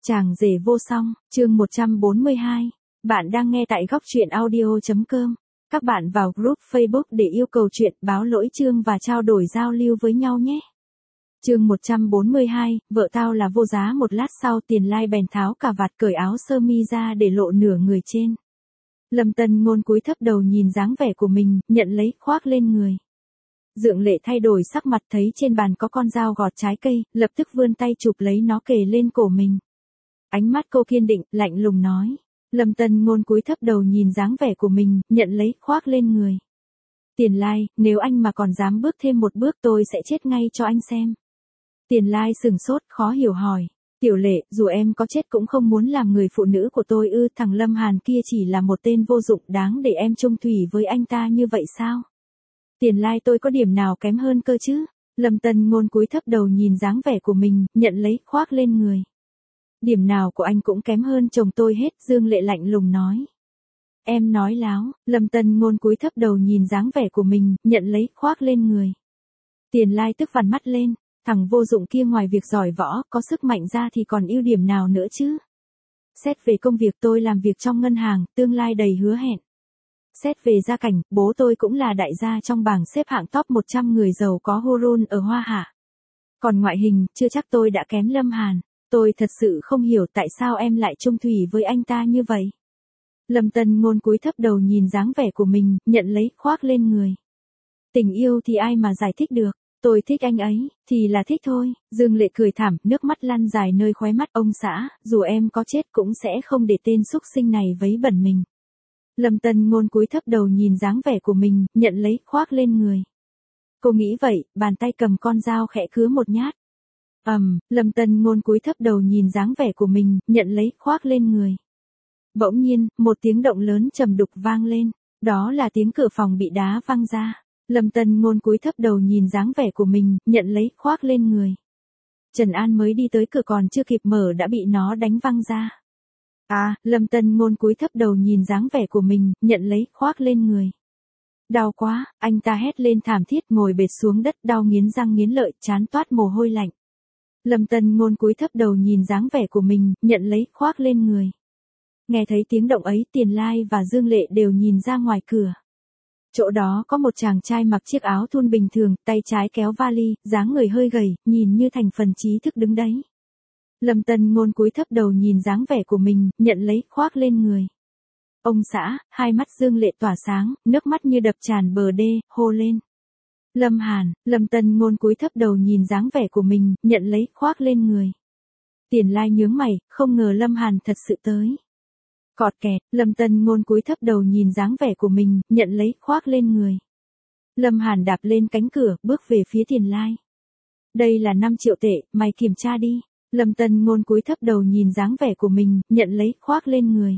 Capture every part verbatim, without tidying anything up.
Chàng rể vô song, chương một trăm bốn mươi hai. Bạn đang nghe tại góc truyện audio.com. Các bạn vào group Facebook để yêu cầu chuyện, báo lỗi chương và trao đổi giao lưu với nhau nhé. Chương một trăm bốn mươi hai, vợ tao là vô giá. Một lát sau Tiền Lai bèn tháo cà vạt cởi áo sơ mi ra để lộ nửa người trên. Lâm Tân Ngôn cúi thấp đầu nhìn dáng vẻ của mình, nhận lấy khoác lên người. Dượng Lệ thay đổi sắc mặt thấy trên bàn có con dao gọt trái cây, lập tức vươn tay chụp lấy nó kề lên cổ mình. Ánh mắt cô kiên định, lạnh lùng nói. Lâm Tân Ngôn cúi thấp đầu nhìn dáng vẻ của mình, nhận lấy khoác lên người. Tiền Lai, nếu anh mà còn dám bước thêm một bước tôi sẽ chết ngay cho anh xem. Tiền Lai sừng sốt, khó hiểu hỏi. Tiểu Lệ, dù em có chết cũng không muốn làm người phụ nữ của tôi ư? Thằng Lâm Hàn kia chỉ là một tên vô dụng, đáng để em chung thủy với anh ta như vậy sao? Tiền Lai, tôi có điểm nào kém hơn cơ chứ? Lâm Tân Ngôn cúi thấp đầu nhìn dáng vẻ của mình, nhận lấy khoác lên người. Điểm nào của anh cũng kém hơn chồng tôi hết, Dương Lệ lạnh lùng nói. Em nói láo. Lâm Tân Ngôn cúi thấp đầu nhìn dáng vẻ của mình, nhận lấy khoác lên người. Tiền Lai tức vằn mắt lên, thằng vô dụng kia ngoài việc giỏi võ, có sức mạnh ra thì còn ưu điểm nào nữa chứ? Xét về công việc tôi làm việc trong ngân hàng, tương lai đầy hứa hẹn. Xét về gia cảnh, bố tôi cũng là đại gia trong bảng xếp hạng top một trăm người giàu có Hurun ở Hoa Hạ. Còn ngoại hình, chưa chắc tôi đã kém Lâm Hàn. Tôi thật sự không hiểu tại sao em lại chung thủy với anh ta như vậy. Lâm Tân Ngôn cúi thấp đầu nhìn dáng vẻ của mình, nhận lấy khoác lên người. Tình yêu thì ai mà giải thích được, tôi thích anh ấy, thì là thích thôi. Dương Lệ cười thảm, nước mắt lăn dài nơi khóe mắt. Ông xã, dù em có chết cũng sẽ không để tên xúc sinh này vấy bẩn mình. Lâm Tân Ngôn cúi thấp đầu nhìn dáng vẻ của mình, nhận lấy khoác lên người. Cô nghĩ vậy, bàn tay cầm con dao khẽ cứa một nhát. Ầm, um, Lâm Tân Ngôn cúi thấp đầu nhìn dáng vẻ của mình, nhận lấy khoác lên người. Bỗng nhiên, một tiếng động lớn trầm đục vang lên, đó là tiếng cửa phòng bị đá văng ra. Lâm Tân Ngôn cúi thấp đầu nhìn dáng vẻ của mình, nhận lấy khoác lên người. Trần An mới đi tới cửa còn chưa kịp mở đã bị nó đánh văng ra. À, Lâm Tân Ngôn cúi thấp đầu nhìn dáng vẻ của mình, nhận lấy khoác lên người. Đau quá, anh ta hét lên thảm thiết, ngồi bệt xuống đất, đau nghiến răng nghiến lợi, trán toát mồ hôi lạnh. Lâm Tân Ngôn cúi thấp đầu nhìn dáng vẻ của mình, nhận lấy khoác lên người. Nghe thấy tiếng động ấy, Tiền Lai và Dương Lệ đều nhìn ra ngoài cửa. Chỗ đó có một chàng trai mặc chiếc áo thun bình thường, tay trái kéo vali, dáng người hơi gầy, nhìn như thành phần trí thức đứng đấy. Lâm Tân Ngôn cúi thấp đầu nhìn dáng vẻ của mình, nhận lấy khoác lên người. Ông xã, hai mắt Dương Lệ tỏa sáng, nước mắt như đập tràn bờ đê, hô lên. Lâm Hàn. Lâm Tân Ngôn cúi thấp đầu nhìn dáng vẻ của mình, nhận lấy khoác lên người. Tiền Lai nhướng mày, không ngờ Lâm Hàn thật sự tới. Cọt kẹt, Lâm Tân Ngôn cúi thấp đầu nhìn dáng vẻ của mình, nhận lấy khoác lên người. Lâm Hàn đạp lên cánh cửa, bước về phía Tiền Lai. Đây là năm triệu tệ, mày kiểm tra đi. Lâm Tân Ngôn cúi thấp đầu nhìn dáng vẻ của mình, nhận lấy khoác lên người.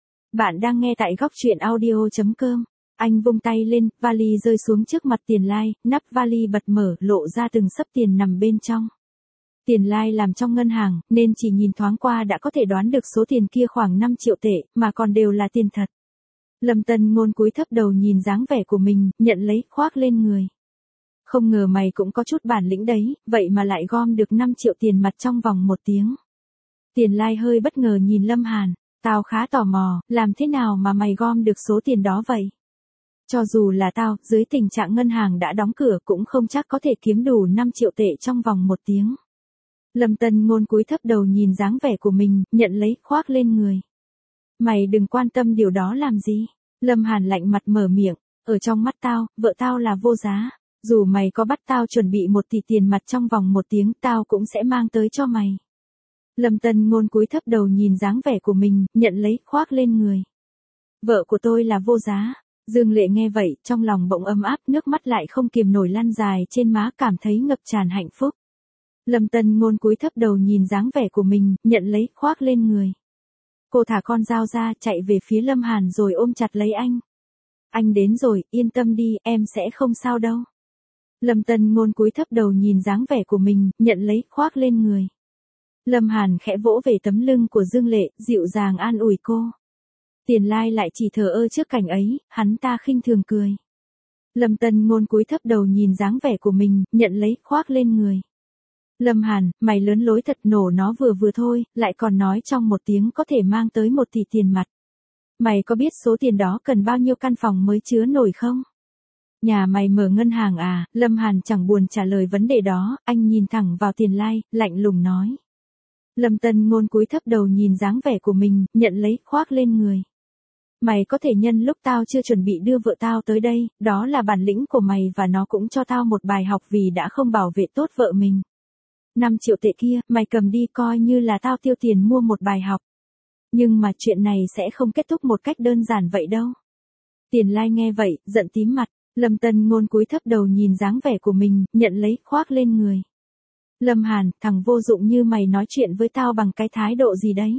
Bạn đang nghe tại góc truyện audio.com. Anh vung tay lên, vali rơi xuống trước mặt Tiền Lai, nắp vali bật mở, lộ ra từng xấp tiền nằm bên trong. Tiền Lai làm trong ngân hàng, nên chỉ nhìn thoáng qua đã có thể đoán được số tiền kia khoảng năm triệu tệ, mà còn đều là tiền thật. Lâm Tân Ngôn cúi thấp đầu nhìn dáng vẻ của mình, nhận lấy khoác lên người. Không ngờ mày cũng có chút bản lĩnh đấy, vậy mà lại gom được năm triệu tiền mặt trong vòng một tiếng. Tiền Lai hơi bất ngờ nhìn Lâm Hàn, tao khá tò mò, làm thế nào mà mày gom được số tiền đó vậy? Cho dù là tao, dưới tình trạng ngân hàng đã đóng cửa cũng không chắc có thể kiếm đủ năm triệu tệ trong vòng một tiếng. Lâm Tân Ngôn cúi thấp đầu nhìn dáng vẻ của mình, nhận lấy khoác lên người. Mày đừng quan tâm điều đó làm gì. Lâm Hàn lạnh mặt mở miệng, ở trong mắt tao, vợ tao là vô giá. Dù mày có bắt tao chuẩn bị một tỷ tiền mặt trong vòng một tiếng, tao cũng sẽ mang tới cho mày. Lâm Tân Ngôn cúi thấp đầu nhìn dáng vẻ của mình, nhận lấy khoác lên người. Vợ của tôi là vô giá. Dương Lệ nghe vậy, trong lòng bỗng ấm áp, nước mắt lại không kiềm nổi lăn dài trên má, cảm thấy ngập tràn hạnh phúc. Lâm Tân Ngôn cúi thấp đầu nhìn dáng vẻ của mình, nhận lấy khoác lên người. Cô thả con dao ra, chạy về phía Lâm Hàn rồi ôm chặt lấy anh. Anh đến rồi, yên tâm đi, em sẽ không sao đâu. Lâm Tân Ngôn cúi thấp đầu nhìn dáng vẻ của mình, nhận lấy khoác lên người. Lâm Hàn khẽ vỗ về tấm lưng của Dương Lệ, dịu dàng an ủi cô. Tiền Lai lại chỉ thờ ơ trước cảnh ấy, hắn ta khinh thường cười. Lâm Tân Ngôn cúi thấp đầu nhìn dáng vẻ của mình, nhận lấy khoác lên người. Lâm Hàn, mày lớn lối thật, nổ nó vừa vừa thôi, lại còn nói trong một tiếng có thể mang tới một tỷ tiền mặt. Mày có biết số tiền đó cần bao nhiêu căn phòng mới chứa nổi không? Nhà mày mở ngân hàng à? Lâm Hàn chẳng buồn trả lời vấn đề đó, anh nhìn thẳng vào Tiền Lai, lạnh lùng nói. Lâm Tân Ngôn cúi thấp đầu nhìn dáng vẻ của mình, nhận lấy, khoác lên người. Mày có thể nhân lúc tao chưa chuẩn bị đưa vợ tao tới đây, đó là bản lĩnh của mày và nó cũng cho tao một bài học vì đã không bảo vệ tốt vợ mình. năm triệu tệ kia, mày cầm đi coi như là tao tiêu tiền mua một bài học. Nhưng mà chuyện này sẽ không kết thúc một cách đơn giản vậy đâu. Tiền Lai nghe vậy, giận tím mặt. Lâm Tân Ngôn cúi thấp đầu nhìn dáng vẻ của mình, nhận lấy, khoác lên người. Lâm Hàn, thằng vô dụng như mày nói chuyện với tao bằng cái thái độ gì đấy?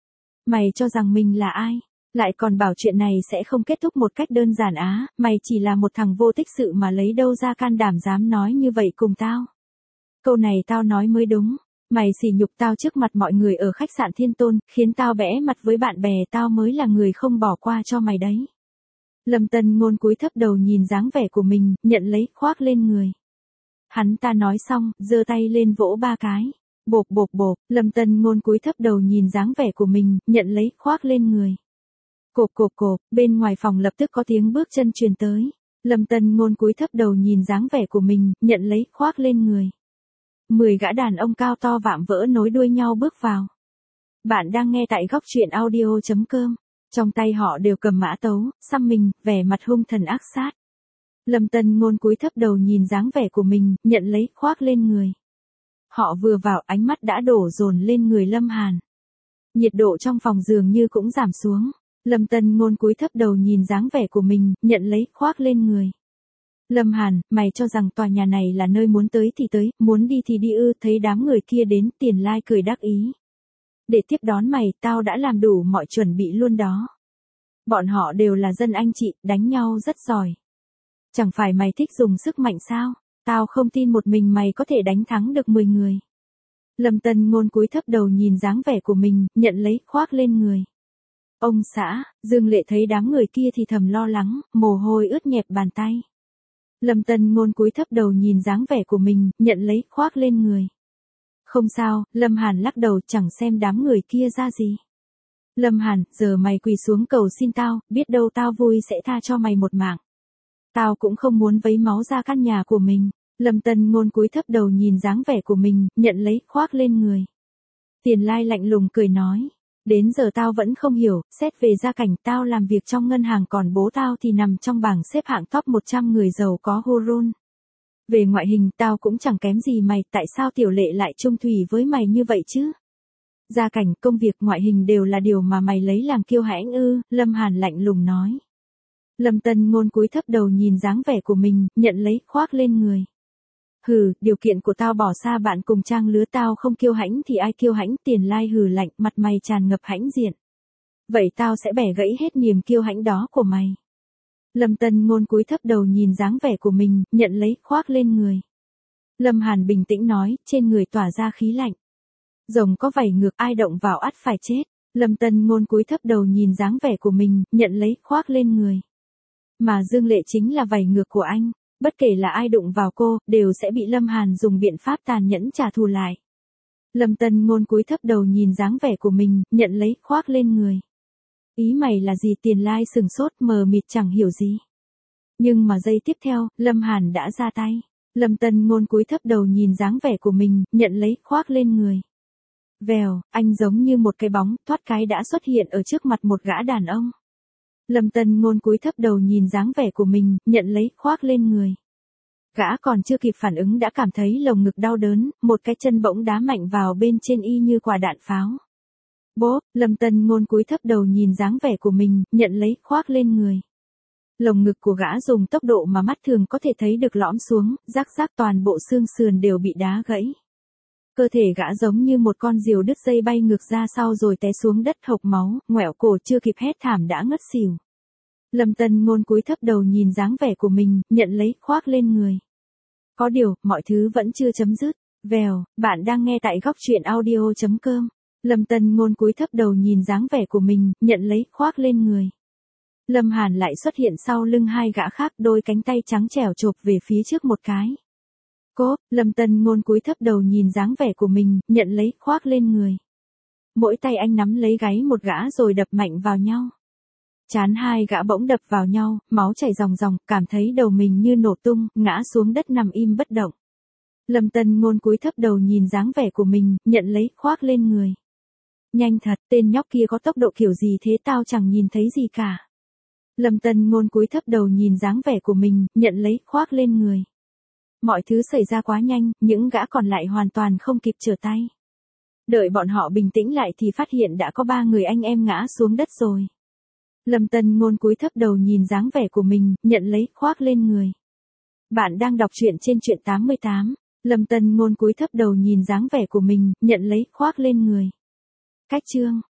Mày cho rằng mình là ai? Lại còn bảo chuyện này sẽ không kết thúc một cách đơn giản á, mày chỉ là một thằng vô tích sự mà lấy đâu ra can đảm dám nói như vậy cùng tao. Câu này tao nói mới đúng. Mày sỉ nhục tao trước mặt mọi người ở khách sạn Thiên Tôn, khiến tao bẽ mặt với bạn bè, tao mới là người không bỏ qua cho mày đấy. Lâm Tân Ngôn cúi thấp đầu nhìn dáng vẻ của mình, nhận lấy, khoác lên người. Hắn ta nói xong, giơ tay lên vỗ ba cái. Bộp bộp bộp, Lâm Tân Ngôn cúi thấp đầu nhìn dáng vẻ của mình, nhận lấy, khoác lên người. Cộp cộp cộp, bên ngoài phòng lập tức có tiếng bước chân truyền tới. Lâm Tân Ngôn cúi thấp đầu nhìn dáng vẻ của mình, nhận lấy, khoác lên người. Mười gã đàn ông cao to vạm vỡ nối đuôi nhau bước vào. Bạn đang nghe tại góc truyện audio chấm com. Trong tay họ đều cầm mã tấu, xăm mình, vẻ mặt hung thần ác sát. Lâm Tân Ngôn cúi thấp đầu nhìn dáng vẻ của mình, nhận lấy, khoác lên người. Họ vừa vào, ánh mắt đã đổ dồn lên người Lâm Hàn. Nhiệt độ trong phòng dường như cũng giảm xuống. Lâm Tân Ngôn cúi thấp đầu nhìn dáng vẻ của mình, nhận lấy, khoác lên người. Lâm Hàn, mày cho rằng tòa nhà này là nơi muốn tới thì tới, muốn đi thì đi ư? Thấy đám người kia đến, Tiền Lai cười đắc ý. Để tiếp đón mày, tao đã làm đủ mọi chuẩn bị luôn đó. Bọn họ đều là dân anh chị, đánh nhau rất giỏi. Chẳng phải mày thích dùng sức mạnh sao? Tao không tin một mình mày có thể đánh thắng được mười người. Lâm Tân Ngôn cúi thấp đầu nhìn dáng vẻ của mình, nhận lấy, khoác lên người. Ông xã, Dương Lệ thấy đám người kia thì thầm lo lắng, mồ hôi ướt nhẹp bàn tay. Lâm Tân Ngôn cúi thấp đầu nhìn dáng vẻ của mình, nhận lấy, khoác lên người. Không sao, Lâm Hàn lắc đầu, chẳng xem đám người kia ra gì. Lâm Hàn, giờ mày quỳ xuống cầu xin tao, biết đâu tao vui sẽ tha cho mày một mạng. Tao cũng không muốn vấy máu ra căn nhà của mình. Lâm Tân Ngôn cúi thấp đầu nhìn dáng vẻ của mình, nhận lấy, khoác lên người. Tiền Lai lạnh lùng cười nói. Đến giờ tao vẫn không hiểu, xét về gia cảnh, tao làm việc trong ngân hàng còn bố tao thì nằm trong bảng xếp hạng top một trăm người giàu có Hurun. Về ngoại hình tao cũng chẳng kém gì mày, tại sao Tiểu Lệ lại chung thủy với mày như vậy chứ? Gia cảnh, công việc, ngoại hình đều là điều mà mày lấy làm kiêu hãnh ư? Lâm Hàn lạnh lùng nói. Lâm Tân Ngôn cúi thấp đầu nhìn dáng vẻ của mình, nhận lấy, khoác lên người. Hừ, điều kiện của tao bỏ xa bạn cùng trang lứa, tao không kiêu hãnh thì ai kiêu hãnh? Tiền Lai hừ lạnh, mặt mày tràn ngập hãnh diện. Vậy tao sẽ bẻ gãy hết niềm kiêu hãnh đó của mày. Lâm Tân Ngôn cúi thấp đầu nhìn dáng vẻ của mình, nhận lấy, khoác lên người. Lâm Hàn bình tĩnh nói, trên người tỏa ra khí lạnh. Rồng có vảy ngược, ai động vào ắt phải chết. Lâm Tân Ngôn cúi thấp đầu nhìn dáng vẻ của mình, nhận lấy, khoác lên người. Mà Dương Lệ chính là vảy ngược của anh. Bất kể là ai đụng vào cô, đều sẽ bị Lâm Hàn dùng biện pháp tàn nhẫn trả thù lại. Lâm Tân Ngôn cúi thấp đầu nhìn dáng vẻ của mình, nhận lấy, khoác lên người. Ý mày là gì? Tiền Lai sừng sốt, mờ mịt chẳng hiểu gì. Nhưng mà giây tiếp theo, Lâm Hàn đã ra tay. Lâm Tân Ngôn cúi thấp đầu nhìn dáng vẻ của mình, nhận lấy, khoác lên người. Vèo, anh giống như một cái bóng, thoát cái đã xuất hiện ở trước mặt một gã đàn ông. Lâm Tân Ngôn cúi thấp đầu nhìn dáng vẻ của mình, nhận lấy, khoác lên người. Gã còn chưa kịp phản ứng đã cảm thấy lồng ngực đau đớn, một cái chân bỗng đá mạnh vào bên trên y như quả đạn pháo. Bốp, Lâm Tân Ngôn cúi thấp đầu nhìn dáng vẻ của mình, nhận lấy, khoác lên người. Lồng ngực của gã dùng tốc độ mà mắt thường có thể thấy được lõm xuống, rác rác toàn bộ xương sườn đều bị đá gãy. Cơ thể gã giống như một con diều đứt dây bay ngược ra sau rồi té xuống đất hộc máu, ngoẹo cổ chưa kịp hét thảm đã ngất xỉu. Lâm Tân Ngôn cúi thấp đầu nhìn dáng vẻ của mình, nhận lấy, khoác lên người. Có điều, mọi thứ vẫn chưa chấm dứt. Vèo, bạn đang nghe tại góc truyện audio chấm com. Lâm Tân Ngôn cúi thấp đầu nhìn dáng vẻ của mình, nhận lấy, khoác lên người. Lâm Hàn lại xuất hiện sau lưng hai gã khác, đôi cánh tay trắng trẻo chộp về phía trước một cái. Cốp, Lâm Tân Ngôn cúi thấp đầu nhìn dáng vẻ của mình, nhận lấy, khoác lên người. Mỗi tay anh nắm lấy gáy một gã rồi đập mạnh vào nhau. Chán hai gã bỗng đập vào nhau, máu chảy ròng ròng, cảm thấy đầu mình như nổ tung, ngã xuống đất nằm im bất động. Lâm Tân Ngôn cúi thấp đầu nhìn dáng vẻ của mình, nhận lấy, khoác lên người. Nhanh thật, tên nhóc kia có tốc độ kiểu gì thế tao chẳng nhìn thấy gì cả. Lâm Tân Ngôn cúi thấp đầu nhìn dáng vẻ của mình, nhận lấy, khoác lên người. Mọi thứ xảy ra quá nhanh, những gã còn lại hoàn toàn không kịp trở tay. Đợi bọn họ bình tĩnh lại thì phát hiện đã có ba người anh em ngã xuống đất rồi. Lâm Tân Ngôn cúi thấp đầu nhìn dáng vẻ của mình, nhận lấy, khoác lên người. Bạn đang đọc truyện trên truyện tám mươi tám. Lâm Tân Ngôn cúi thấp đầu nhìn dáng vẻ của mình, nhận lấy, khoác lên người. Cách chương